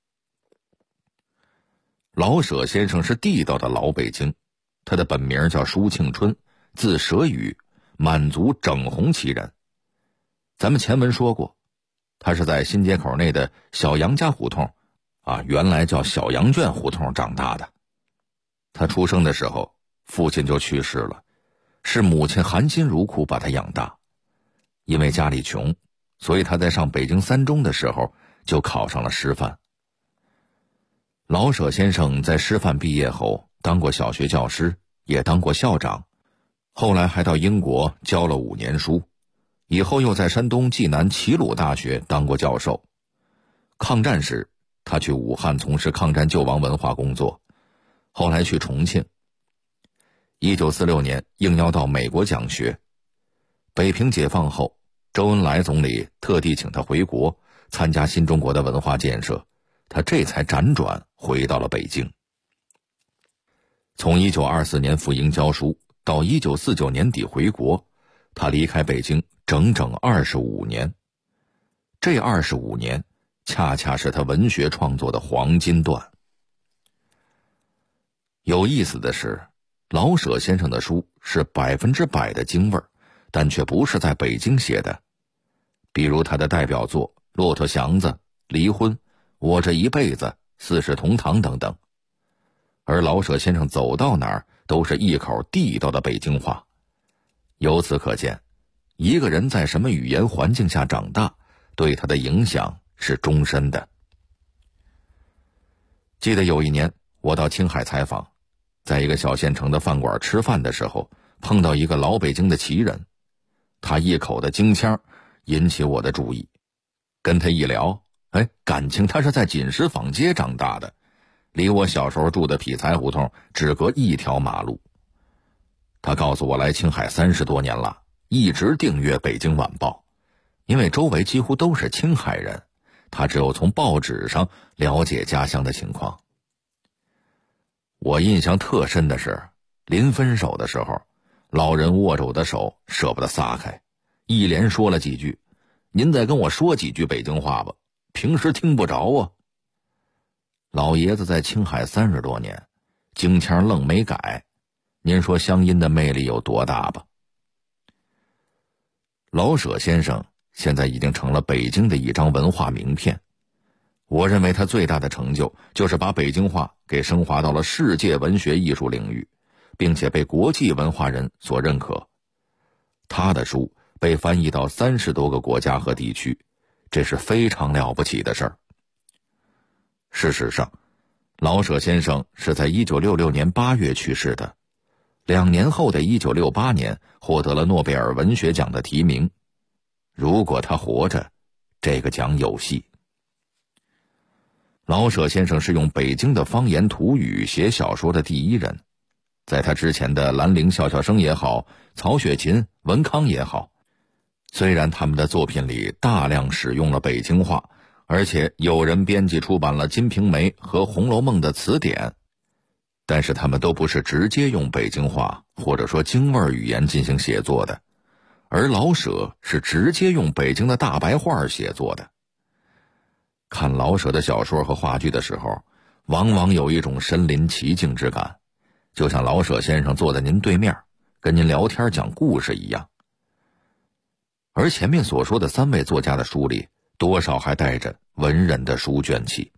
老舍先生是地道的老北京，他的本名叫舒庆春，字舍宇，满族整红旗人。咱们前文说过，他是在新街口内的小杨家胡同原来叫小羊圈胡同长大的。他出生的时候，父亲就去世了，是母亲含辛茹苦把他养大。因为家里穷，所以他在上北京三中的时候就考上了师范。老舍先生在师范毕业后当过小学教师，也当过校长，后来还到英国教了5年书，以后又在山东济南齐鲁大学当过教授。抗战时他去武汉从事抗战救亡文化工作，后来去重庆。1946年应邀到美国讲学。北平解放后，周恩来总理特地请他回国参加新中国的文化建设，他这才辗转回到了北京。从1924年赴英教书到1949年底回国，他离开北京整整25年。这25年恰恰是他文学创作的黄金段。有意思的是，老舍先生的书是100%的京味儿，但却不是在北京写的。比如他的代表作《骆驼祥子》《离婚》《我这一辈子》《四世同堂》等等。而老舍先生走到哪儿都是一口地道的北京话。由此可见，一个人在什么语言环境下长大，对他的影响是终身的。记得有一年我到青海采访，在一个小县城的饭馆吃饭的时候，碰到一个老北京的旗人，他一口的京腔引起我的注意。跟他一聊，感情他是在锦石坊街长大的，离我小时候住的匹才胡同只隔一条马路。他告诉我来青海30多年了，一直订阅《北京晚报》，因为周围几乎都是青海人，他只有从报纸上了解家乡的情况。我印象特深的是，临分手的时候，老人握着我的手舍不得撒开，一连说了几句：“您再跟我说几句北京话吧，平时听不着啊。”老爷子在青海30多年，京腔愣没改，您说乡音的魅力有多大吧？老舍先生现在已经成了北京的一张文化名片。我认为他最大的成就就是把北京话给升华到了世界文学艺术领域，并且被国际文化人所认可。他的书被翻译到30多个国家和地区，这是非常了不起的事儿。事实上，老舍先生是在1966年8月去世的。 2年后的1968年获得了诺贝尔文学奖的提名。如果他活着，这个奖有戏。老舍先生是用北京的方言土语写小说的第一人，在他之前的兰陵笑笑生也好，曹雪芹、文康也好，虽然他们的作品里大量使用了北京话，而且有人编辑出版了《金瓶梅》和《红楼梦》的词典，但是他们都不是直接用北京话或者说京味语言进行写作的，而老舍是直接用北京的大白话写作的。看老舍的小说和话剧的时候，往往有一种身临其境之感，就像老舍先生坐在您对面，跟您聊天讲故事一样。而前面所说的3位作家的书里，多少还带着文人的书卷气。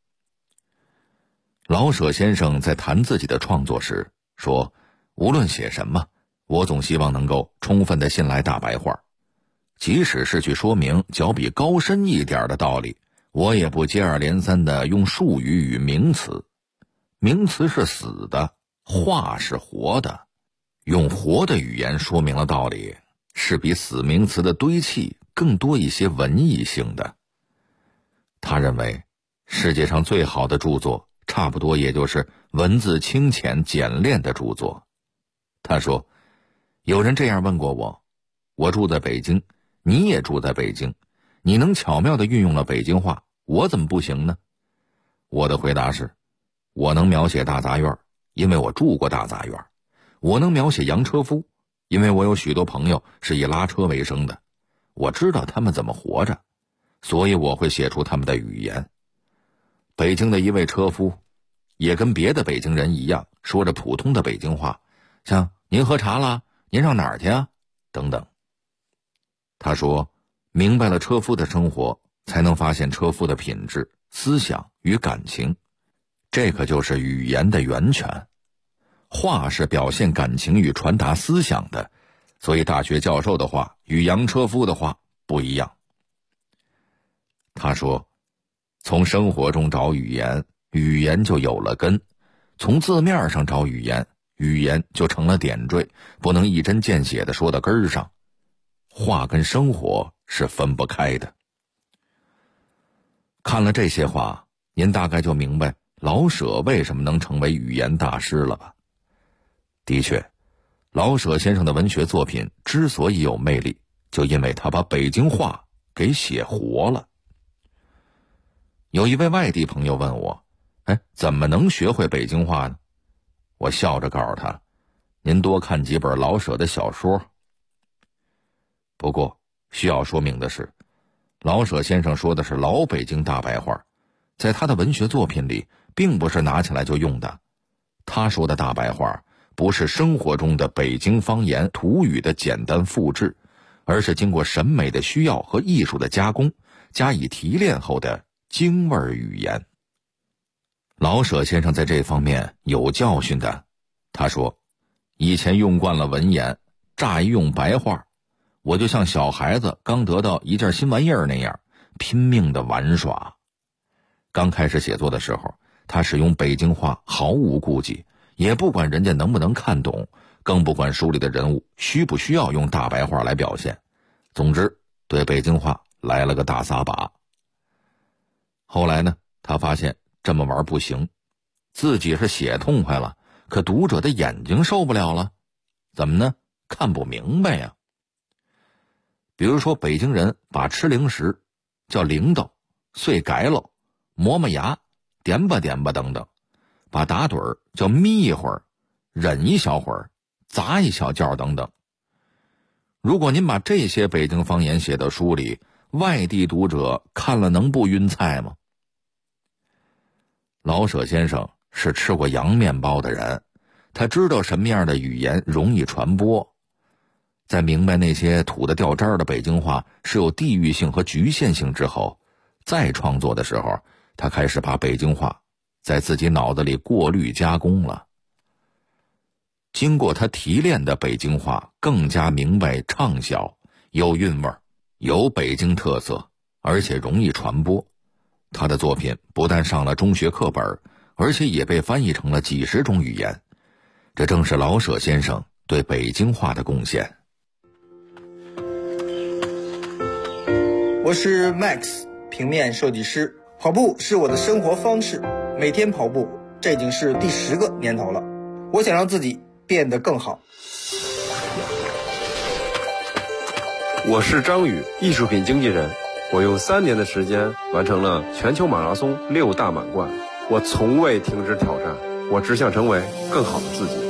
老舍先生在谈自己的创作时说，无论写什么，我总希望能够充分地信赖大白话，即使是去说明较比高深一点的道理，我也不接二连三地用术语与名词。名词是死的，话是活的，用活的语言说明了道理，是比死名词的堆砌更多一些文艺性的。他认为世界上最好的著作差不多也就是文字清浅简练的著作。他说，有人这样问过我，我住在北京，你也住在北京，你能巧妙地运用了北京话，我怎么不行呢？我的回答是，我能描写大杂院，因为我住过大杂院；我能描写洋车夫，因为我有许多朋友是以拉车为生的，我知道他们怎么活着，所以我会写出他们的语言。北京的一位车夫也跟别的北京人一样，说着普通的北京话，像您喝茶了，您上哪儿去啊等等。他说，明白了车夫的生活，才能发现车夫的品质、思想与感情，这可就是语言的源泉。话是表现感情与传达思想的，所以大学教授的话与洋车夫的话不一样。他说，从生活中找语言，语言就有了根；从字面上找语言，语言就成了点缀，不能一针见血地说到根儿上。话跟生活是分不开的。看了这些话，您大概就明白老舍为什么能成为语言大师了吧？的确，老舍先生的文学作品之所以有魅力，就因为他把北京话给写活了。有一位外地朋友问我，怎么能学会北京话呢？我笑着告诉他，您多看几本老舍的小说。不过需要说明的是，老舍先生说的是老北京大白话，在他的文学作品里并不是拿起来就用的。他说的大白话不是生活中的北京方言土语的简单复制，而是经过审美的需要和艺术的加工，加以提炼后的京味语言。老舍先生在这方面有教训的。他说，以前用惯了文言，乍一用白话，我就像小孩子刚得到一件新玩意儿那样，拼命的玩耍。刚开始写作的时候，他使用北京话毫无顾忌，也不管人家能不能看懂，更不管书里的人物需不需要用大白话来表现。总之，对北京话来了个大撒把。后来呢，他发现这么玩不行，自己是写痛快了，可读者的眼睛受不了了。怎么呢？看不明白呀。比如说，北京人把吃零食叫铃铛、碎改喽、磨磨牙、点吧点吧等等，把打盹儿叫眯一会儿、忍一小会儿、砸一小觉等等。如果您把这些北京方言写到书里，外地读者看了能不晕菜吗？老舍先生是吃过洋面包的人，他知道什么样的语言容易传播。在明白那些土得掉渣的北京话是有地域性和局限性之后，再创作的时候，他开始把北京话在自己脑子里过滤加工了。经过他提炼的北京话更加明白畅销，有韵味，有北京特色，而且容易传播。他的作品不但上了中学课本，而且也被翻译成了几十种语言， 这正是老舍先生对北京话的贡献。 我是 Max， 平面设计师。跑步是我的生活方式，每天跑步，这已经是第10个年头了。我想让自己变得更好。 我是张宇，艺术品经纪人。我用3年的时间完成了全球马拉松6大满贯。我从未停止挑战，我只想成为更好的自己。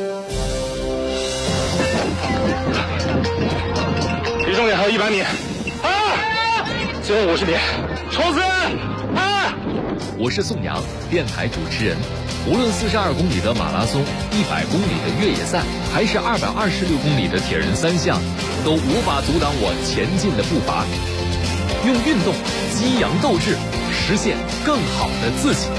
离终点还有100米，最后50米，冲刺！ 我是宋阳，电台主持人。无论42公里的马拉松、100公里的越野赛，还是226公里的铁人3项，都无法阻挡我前进的步伐。用运动激扬斗志，实现更好的自己。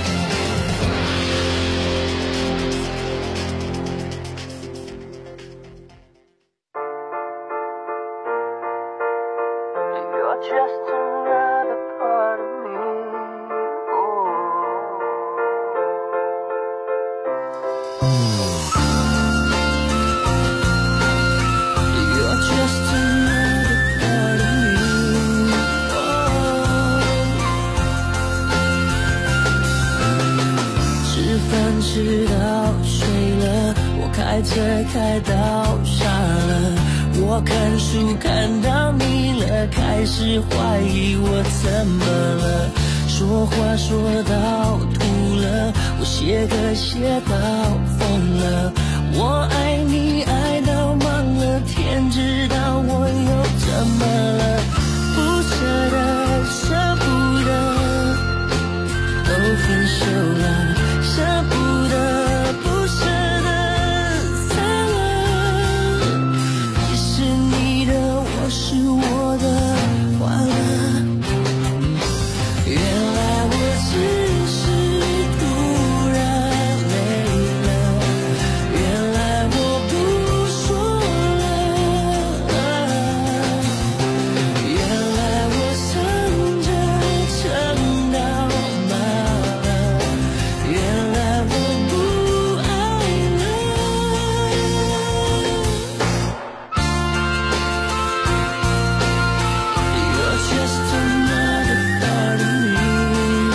直到睡了，我开车开到傻了，我看书看到腻了，开始怀疑我怎么了，说话说到吐了，我写歌写到疯了，我爱你爱到忘了，天知道我又怎么了，不舍得舍不得都分手了，舍不得不舍得散了，其实你的我是我的完了，原来我只是突然累了，原来我不说了，原来我撑着撑到麻了，原来我不爱了。You're just another part of me.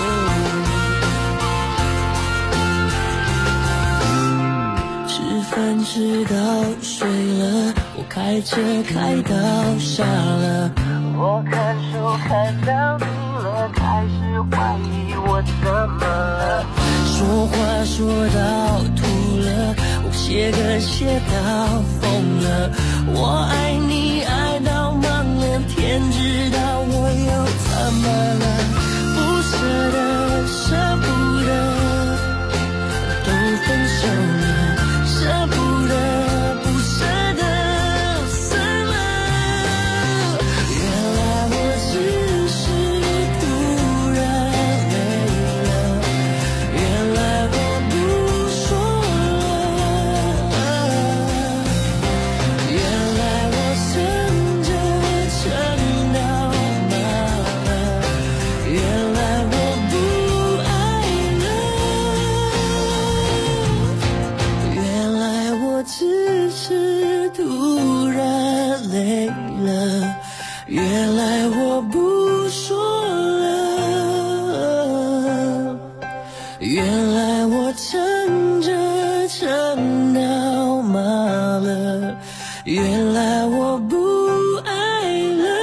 吃饭吃到睡了，我开车开到傻了，我看书看到腻了，开始怀疑我怎么了，说话说到吐了，我写歌写到疯了，我爱你爱到忘了，天知道我又怎么了，不舍得舍不得都分手了，舍不得不舍得散了，原来我只是突然累了，原来我不说了，原来我撑着撑到麻了，原来我不爱了，原来我只是突然累了，原来我不说了，原来我撑着撑到麻了，原来我不爱了。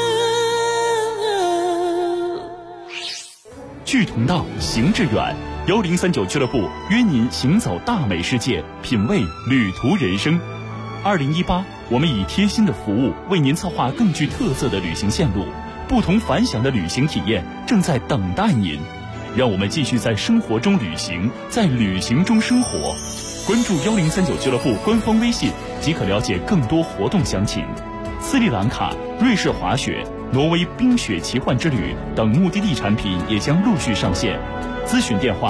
志同道，行致远。1039俱乐部约您行走大美世界，品味旅途人生。2018，我们以贴心的服务为您策划更具特色的旅行线路，不同凡响的旅行体验正在等待您。让我们继续在生活中旅行，在旅行中生活。关注1039俱乐部官方微信即可了解更多活动详情。斯里兰卡、瑞士滑雪、挪威冰雪奇幻之旅等目的地产品也将陆续上线。咨询电话